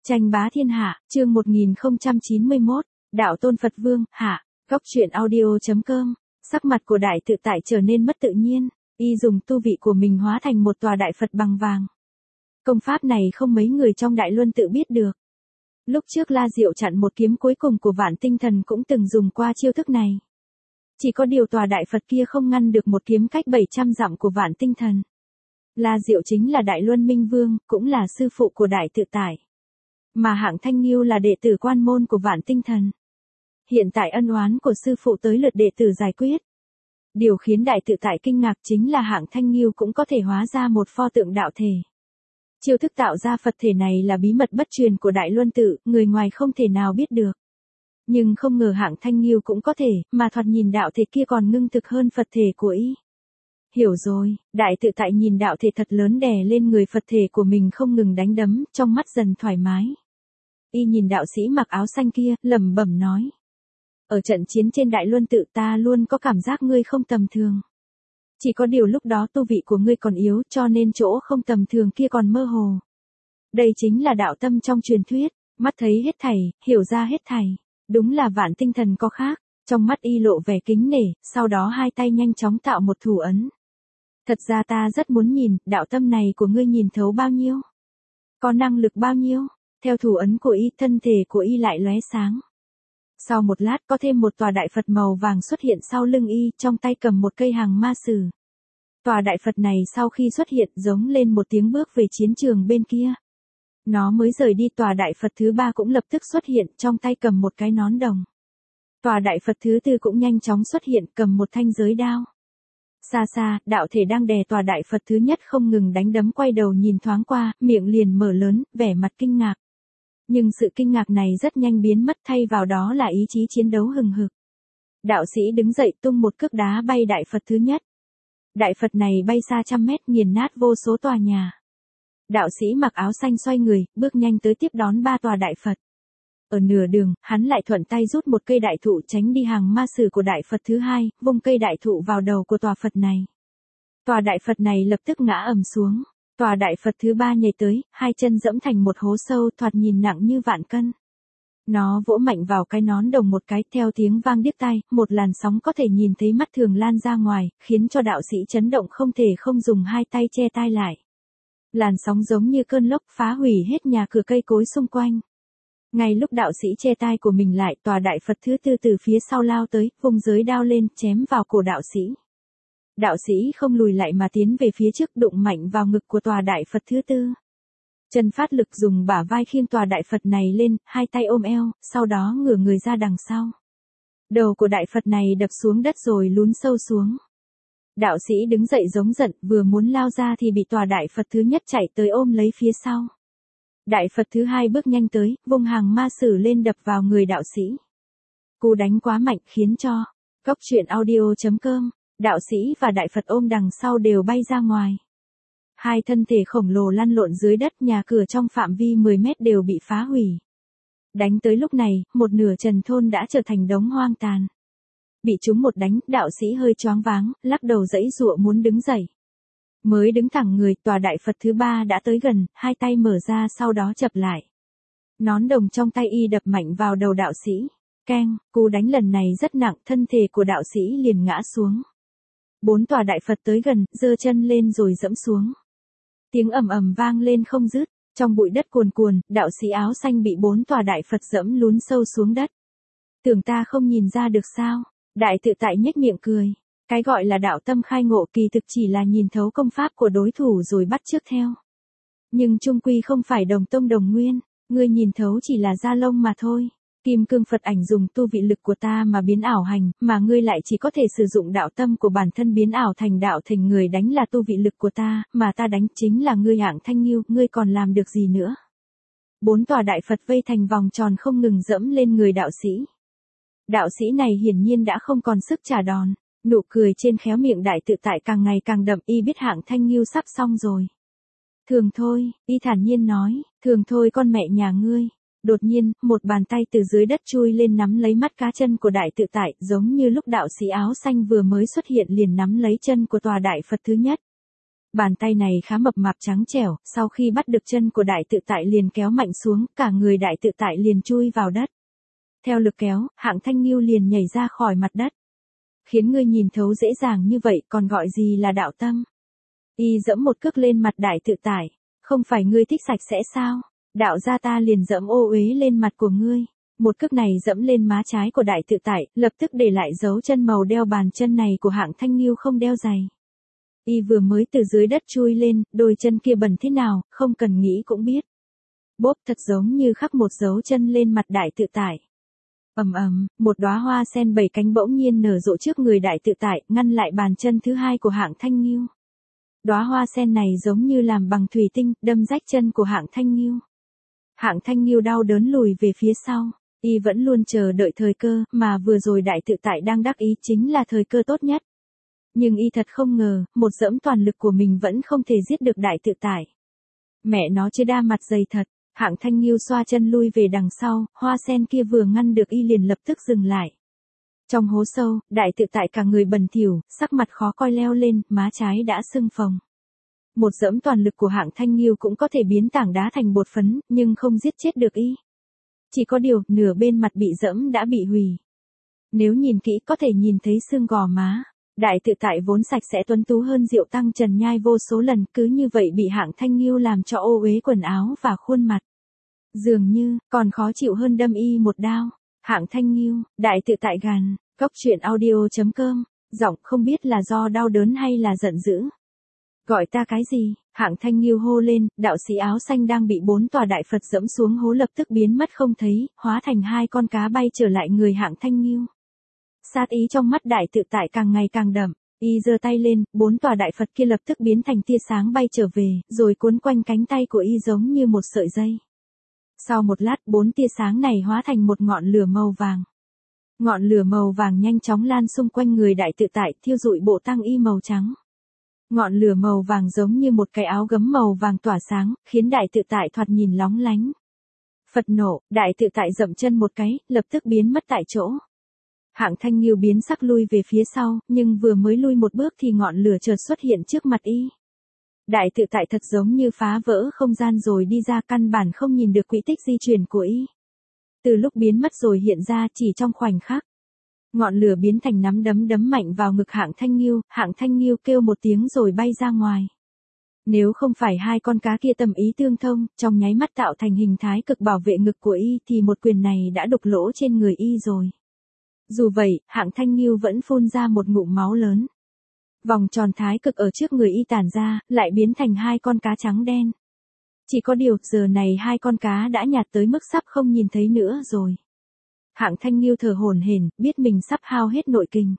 Tranh bá thiên hạ, chương 1091, Đạo Tôn Phật Vương, hạ, góc truyện audio.com, sắc mặt của đại tự tại trở nên mất tự nhiên, y dùng tu vị của mình hóa thành một tòa đại Phật bằng vàng. Công pháp này không mấy người trong Đại Luân tự biết được. Lúc trước La Diệu chặn một kiếm cuối cùng của Vạn Tinh Thần cũng từng dùng qua chiêu thức này. Chỉ có điều tòa đại Phật kia không ngăn được một kiếm cách 700 dặm của Vạn Tinh Thần. La Diệu chính là Đại Luân Minh Vương, cũng là sư phụ của đại tự tại. Mà Hạng Thanh Nghiêu là đệ tử quan môn của Vạn Tinh Thần. Hiện tại ân oán của sư phụ tới lượt đệ tử giải quyết. Điều khiến đại tự tại kinh ngạc chính là Hạng Thanh Nghiêu cũng có thể hóa ra một pho tượng đạo thể. Chiêu thức tạo ra Phật thể này là bí mật bất truyền của Đại Luân tự, người ngoài không thể nào biết được. Nhưng không ngờ Hạng Thanh Nghiêu cũng có thể, mà thoạt nhìn đạo thể kia còn ngưng thực hơn Phật thể của y. Hiểu rồi, đại tự tại nhìn đạo thể thật lớn đè lên người Phật thể của mình không ngừng đánh đấm, trong mắt dần thoải mái. Y nhìn đạo sĩ mặc áo xanh kia, lẩm bẩm nói. Ở trận chiến trên Đại Luân tự ta luôn có cảm giác ngươi không tầm thường. Chỉ có điều lúc đó tu vị của ngươi còn yếu cho nên chỗ không tầm thường kia còn mơ hồ. Đây chính là đạo tâm trong truyền thuyết, mắt thấy hết thảy, hiểu ra hết thảy. Đúng là Vạn Tinh Thần có khác, trong mắt y lộ vẻ kính nể, sau đó hai tay nhanh chóng tạo một thủ ấn. Thật ra ta rất muốn nhìn, đạo tâm này của ngươi nhìn thấu bao nhiêu? Có năng lực bao nhiêu? Theo thủ ấn của y, thân thể của y lại lóe sáng. Sau một lát có thêm một tòa đại Phật màu vàng xuất hiện sau lưng y, trong tay cầm một cây hàng ma sử. Tòa đại Phật này sau khi xuất hiện giống lên một tiếng bước về chiến trường bên kia. Nó mới rời đi, tòa đại Phật thứ ba cũng lập tức xuất hiện, trong tay cầm một cái nón đồng. Tòa đại Phật thứ tư cũng nhanh chóng xuất hiện, cầm một thanh giới đao. Xa xa, đạo thể đang đè tòa đại Phật thứ nhất không ngừng đánh đấm, quay đầu nhìn thoáng qua, miệng liền mở lớn, vẻ mặt kinh ngạc. Nhưng sự kinh ngạc này rất nhanh biến mất, thay vào đó là ý chí chiến đấu hừng hực. Đạo sĩ đứng dậy tung một cước đá bay đại Phật thứ nhất. Đại Phật này bay xa trăm mét, nghiền nát vô số tòa nhà. Đạo sĩ mặc áo xanh xoay người, bước nhanh tới tiếp đón ba tòa đại Phật. Ở nửa đường, hắn lại thuận tay rút một cây đại thụ tránh đi hàng ma sử của đại Phật thứ hai, vung cây đại thụ vào đầu của tòa Phật này. Tòa đại Phật này lập tức ngã ầm xuống. Tòa đại Phật thứ ba nhảy tới, hai chân dẫm thành một hố sâu, thoạt nhìn nặng như vạn cân. Nó vỗ mạnh vào cái nón đồng một cái, theo tiếng vang điếc tai, một làn sóng có thể nhìn thấy mắt thường lan ra ngoài, khiến cho đạo sĩ chấn động không thể không dùng hai tay che tai lại. Làn sóng giống như cơn lốc phá hủy hết nhà cửa cây cối xung quanh. Ngay lúc đạo sĩ che tai của mình lại, tòa đại Phật thứ tư từ phía sau lao tới, vung giới đao lên, chém vào cổ đạo sĩ. Đạo sĩ không lùi lại mà tiến về phía trước, đụng mạnh vào ngực của tòa đại Phật thứ tư. Chân phát lực dùng bả vai khiêng tòa đại Phật này lên, hai tay ôm eo, sau đó ngửa người ra đằng sau. Đầu của đại Phật này đập xuống đất rồi lún sâu xuống. Đạo sĩ đứng dậy giống giận, vừa muốn lao ra thì bị tòa đại Phật thứ nhất chạy tới ôm lấy phía sau. Đại Phật thứ hai bước nhanh tới, vung hàng ma sử lên đập vào người đạo sĩ. Cú đánh quá mạnh khiến cho góc truyện audio.com, đạo sĩ và đại Phật ôm đằng sau đều bay ra ngoài. Hai thân thể khổng lồ lăn lộn dưới đất, nhà cửa trong phạm vi 10 mét đều bị phá hủy. Đánh tới lúc này, một nửa Trần thôn đã trở thành đống hoang tàn. Bị chúng một đánh, đạo sĩ hơi choáng váng, lắc đầu giãy giụa muốn đứng dậy. Mới đứng thẳng người, tòa đại Phật thứ ba đã tới gần, hai tay mở ra sau đó chập lại. Nón đồng trong tay y đập mạnh vào đầu đạo sĩ. Keng, cú đánh lần này rất nặng, thân thể của đạo sĩ liền ngã xuống. Bốn tòa đại Phật tới gần, giơ chân lên rồi dẫm xuống. Tiếng ầm ầm vang lên không dứt, trong bụi đất cuồn cuồn, đạo sĩ áo xanh bị bốn tòa đại Phật dẫm lún sâu xuống đất. Tưởng ta không nhìn ra được sao? Đại tự tại nhếch miệng cười. Cái gọi là đạo tâm khai ngộ kỳ thực chỉ là nhìn thấu công pháp của đối thủ rồi bắt chước theo. Nhưng chung quy không phải đồng tông đồng nguyên, ngươi nhìn thấu chỉ là da lông mà thôi. Kim cương Phật ảnh dùng tu vị lực của ta mà biến ảo hành, mà ngươi lại chỉ có thể sử dụng đạo tâm của bản thân biến ảo thành đạo thành người đánh là tu vị lực của ta, mà ta đánh chính là ngươi Hạng Thanh Nghiêu, ngươi còn làm được gì nữa? Bốn tòa đại Phật vây thành vòng tròn không ngừng dẫm lên người đạo sĩ. Đạo sĩ này hiển nhiên đã không còn sức trả đòn, nụ cười trên khéo miệng đại tự tại càng ngày càng đậm, y biết Hạng Thanh Nghiêu sắp xong rồi. Thường thôi, y thản nhiên nói, thường thôi con mẹ nhà ngươi. Đột nhiên, một bàn tay từ dưới đất chui lên nắm lấy mắt cá chân của đại tự tại, giống như lúc đạo sĩ áo xanh vừa mới xuất hiện liền nắm lấy chân của tòa đại Phật thứ nhất. Bàn tay này khá mập mạp trắng trẻo, sau khi bắt được chân của đại tự tại liền kéo mạnh xuống, cả người đại tự tại liền chui vào đất. Theo lực kéo, Hạng Thanh Nghiêu liền nhảy ra khỏi mặt đất. Khiến ngươi nhìn thấu dễ dàng như vậy còn gọi gì là đạo tâm. Y dẫm một cước lên mặt đại tự tại. Không phải ngươi thích sạch sẽ sao? Đạo gia ta liền dẫm ô uế lên mặt của ngươi. Một cước này dẫm lên má trái của đại tự tại, lập tức để lại dấu chân màu đeo bàn chân này của Hạng Thanh Nghiêu không đeo giày. Y vừa mới từ dưới đất chui lên, đôi chân kia bẩn thế nào, không cần nghĩ cũng biết. Bốp thật giống như khắc một dấu chân lên mặt đại tự tại. Ầm ầm, một đóa hoa sen 7 cánh bỗng nhiên nở rộ trước người đại tự tại, ngăn lại bàn chân thứ hai của Hạng Thanh Nghiêu. Đóa hoa sen này giống như làm bằng thủy tinh, đâm rách chân của Hạng Thanh Nghiêu. Hạng Thanh Nghiêu đau đớn lùi về phía sau. Y vẫn luôn chờ đợi thời cơ, mà vừa rồi đại tự tại đang đắc ý chính là thời cơ tốt nhất. Nhưng y thật không ngờ, một dẫm toàn lực của mình vẫn không thể giết được đại tự tại. Mẹ nó chứ đa mặt dày thật. Hạng Thanh Nghiêu xoa chân lui về đằng sau, hoa sen kia vừa ngăn được y liền lập tức dừng lại. Trong hố sâu, đại tự tại cả người bẩn thỉu, sắc mặt khó coi leo lên, má trái đã sưng phồng. Một dẫm toàn lực của Hạng Thanh Nghiêu cũng có thể biến tảng đá thành bột phấn, nhưng không giết chết được y. Chỉ có điều, nửa bên mặt bị dẫm đã bị hủy. Nếu nhìn kỹ có thể nhìn thấy xương gò má. Đại tự tại vốn sạch sẽ tuấn tú hơn Diệu Tăng Trần Nhai vô số lần, cứ như vậy bị Hạng Thanh Nghiêu làm cho ô uế quần áo và khuôn mặt. Dường như, còn khó chịu hơn đâm y một đao. Hạng Thanh Nghiêu, đại tự tại gàn, góc truyện audio.com, giọng không biết là do đau đớn hay là giận dữ. Gọi ta cái gì? Hạng Thanh Nghiêu hô lên, đạo sĩ áo xanh đang bị 4 tòa đại Phật dẫm xuống hố lập tức biến mất không thấy, hóa thành 2 con cá bay trở lại người Hạng Thanh Nghiêu. Sát ý trong mắt đại tự tại càng ngày càng đậm, y giơ tay lên, 4 tòa đại Phật kia lập tức biến thành tia sáng bay trở về, rồi cuốn quanh cánh tay của y giống như một sợi dây. Sau một lát, 4 tia sáng này hóa thành một ngọn lửa màu vàng. Ngọn lửa màu vàng nhanh chóng lan xung quanh người đại tự tại, thiêu rụi bộ tăng y màu trắng. Ngọn lửa màu vàng giống như một cái áo gấm màu vàng tỏa sáng, khiến đại tự tại thoạt nhìn lóng lánh. Phật nộ, đại tự tại dậm chân một cái, lập tức biến mất tại chỗ. Hạng Thanh Nghiêu biến sắc lui về phía sau, nhưng vừa mới lui một bước thì ngọn lửa chợt xuất hiện trước mặt y. Đại tự tại thật giống như phá vỡ không gian rồi đi ra, căn bản không nhìn được quỹ tích di chuyển của y. Từ lúc biến mất rồi hiện ra chỉ trong khoảnh khắc. Ngọn lửa biến thành nắm đấm đấm mạnh vào ngực Hạng Thanh Nghiêu kêu một tiếng rồi bay ra ngoài. Nếu không phải 2 con cá kia tâm ý tương thông, trong nháy mắt tạo thành hình thái cực bảo vệ ngực của y thì một quyền này đã đục lỗ trên người y rồi. Dù vậy, Hạng Thanh Nghiêu vẫn phun ra một ngụm máu lớn. Vòng tròn thái cực ở trước người y tản ra, lại biến thành 2 con cá trắng đen. Chỉ có điều, giờ này 2 con cá đã nhạt tới mức sắp không nhìn thấy nữa rồi. Hạng Thanh Nghiêu thở hổn hển, biết mình sắp hao hết nội kinh.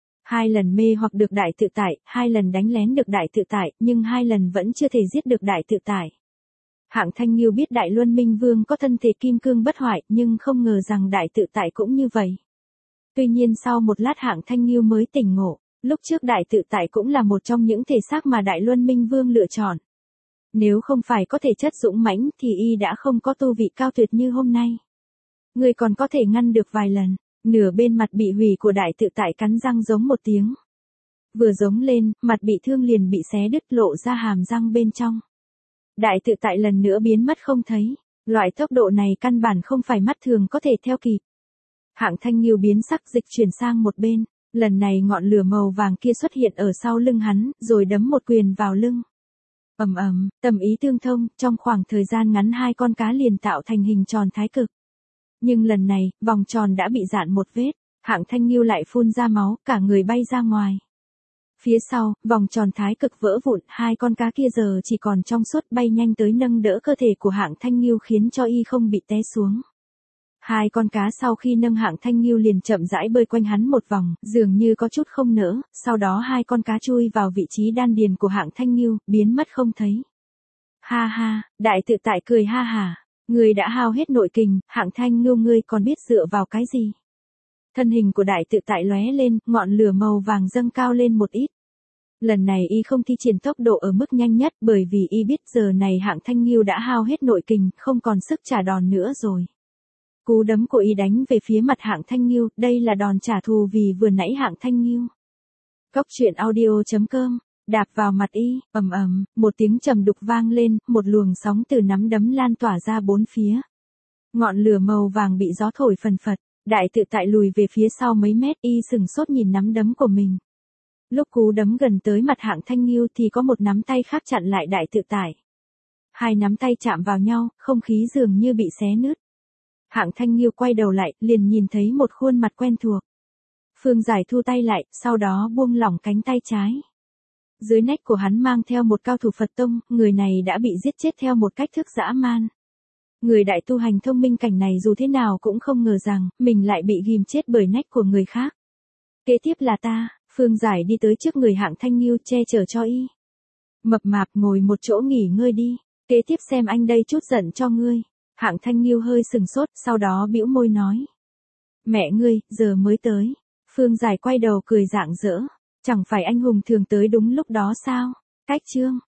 2 lần mê hoặc được đại tự tại, 2 lần đánh lén được đại tự tại, nhưng 2 lần vẫn chưa thể giết được đại tự tại. Hạng Thanh Nghiêu biết Đại Luân Minh Vương có thân thể kim cương bất hoại, nhưng không ngờ rằng đại tự tại cũng như vậy. Tuy nhiên sau một lát Hạng Thanh Nghiêu mới tỉnh ngộ, lúc trước đại tự tại cũng là một trong những thể xác mà Đại Luân Minh Vương lựa chọn. Nếu không phải có thể chất dũng mãnh thì y đã không có tu vị cao tuyệt như hôm nay. Người còn có thể ngăn được vài lần, nửa bên mặt bị hủy của đại tự tại cắn răng giống một tiếng. Vừa giống lên, mặt bị thương liền bị xé đứt lộ ra hàm răng bên trong. Đại tự tại lần nữa biến mất không thấy, loại tốc độ này căn bản không phải mắt thường có thể theo kịp. Hạng Thanh Nghiêu biến sắc dịch chuyển sang một bên, lần này ngọn lửa màu vàng kia xuất hiện ở sau lưng hắn, rồi đấm một quyền vào lưng. Ầm ầm, tâm ý tương thông, trong khoảng thời gian ngắn 2 con cá liền tạo thành hình tròn thái cực. Nhưng lần này, vòng tròn đã bị dạn một vết, Hạng Thanh Nghiêu lại phun ra máu, cả người bay ra ngoài. Phía sau, vòng tròn thái cực vỡ vụn, 2 con cá kia giờ chỉ còn trong suốt bay nhanh tới nâng đỡ cơ thể của Hạng Thanh Nghiêu khiến cho y không bị té xuống. 2 con cá sau khi nâng Hạng Thanh Nghiêu liền chậm rãi bơi quanh hắn một vòng, dường như có chút không nỡ, sau đó 2 con cá chui vào vị trí đan điền của Hạng Thanh Nghiêu, biến mất không thấy. Ha ha, đại tự tại cười ha hả, ngươi đã hao hết nội kình, Hạng Thanh Nghiêu ngươi còn biết dựa vào cái gì? Thân hình của đại tự tại lóe lên, ngọn lửa màu vàng dâng cao lên một ít. Lần này y không thi triển tốc độ ở mức nhanh nhất bởi vì y biết giờ này Hạng Thanh Nghiêu đã hao hết nội kình, không còn sức trả đòn nữa rồi. Cú đấm của y đánh về phía mặt Hạng Thanh Nghiêu, đây là đòn trả thù vì vừa nãy Hạng Thanh Nghiêu. Góc truyện audio.com, đạp vào mặt y, ầm ầm, một tiếng trầm đục vang lên, một luồng sóng từ nắm đấm lan tỏa ra bốn phía. Ngọn lửa màu vàng bị gió thổi phần phật, đại tự tại lùi về phía sau mấy mét, y sừng sốt nhìn nắm đấm của mình. Lúc cú đấm gần tới mặt Hạng Thanh Nghiêu thì có một nắm tay khác chặn lại đại tự tại. Hai nắm tay chạm vào nhau, không khí dường như bị xé nứt. Hạng Thanh Nghiêu quay đầu lại, liền nhìn thấy một khuôn mặt quen thuộc. Phương Giải thu tay lại, sau đó buông lỏng cánh tay trái. Dưới nách của hắn mang theo một cao thủ Phật tông, người này đã bị giết chết theo một cách thức dã man. Người đại tu hành thông minh cảnh này dù thế nào cũng không ngờ rằng, mình lại bị ghim chết bởi nách của người khác. Kế tiếp là ta, Phương Giải đi tới trước người Hạng Thanh Nghiêu che chở cho y. Mập mạp ngồi một chỗ nghỉ ngơi đi, kế tiếp xem anh đây chút giận cho ngươi. Hạng Thanh Nghiêu hơi sừng sốt, sau đó bĩu môi nói. Mẹ ngươi, giờ mới tới. Phương Giải quay đầu cười rạng rỡ. Chẳng phải anh hùng thường tới đúng lúc đó sao? Cách chương.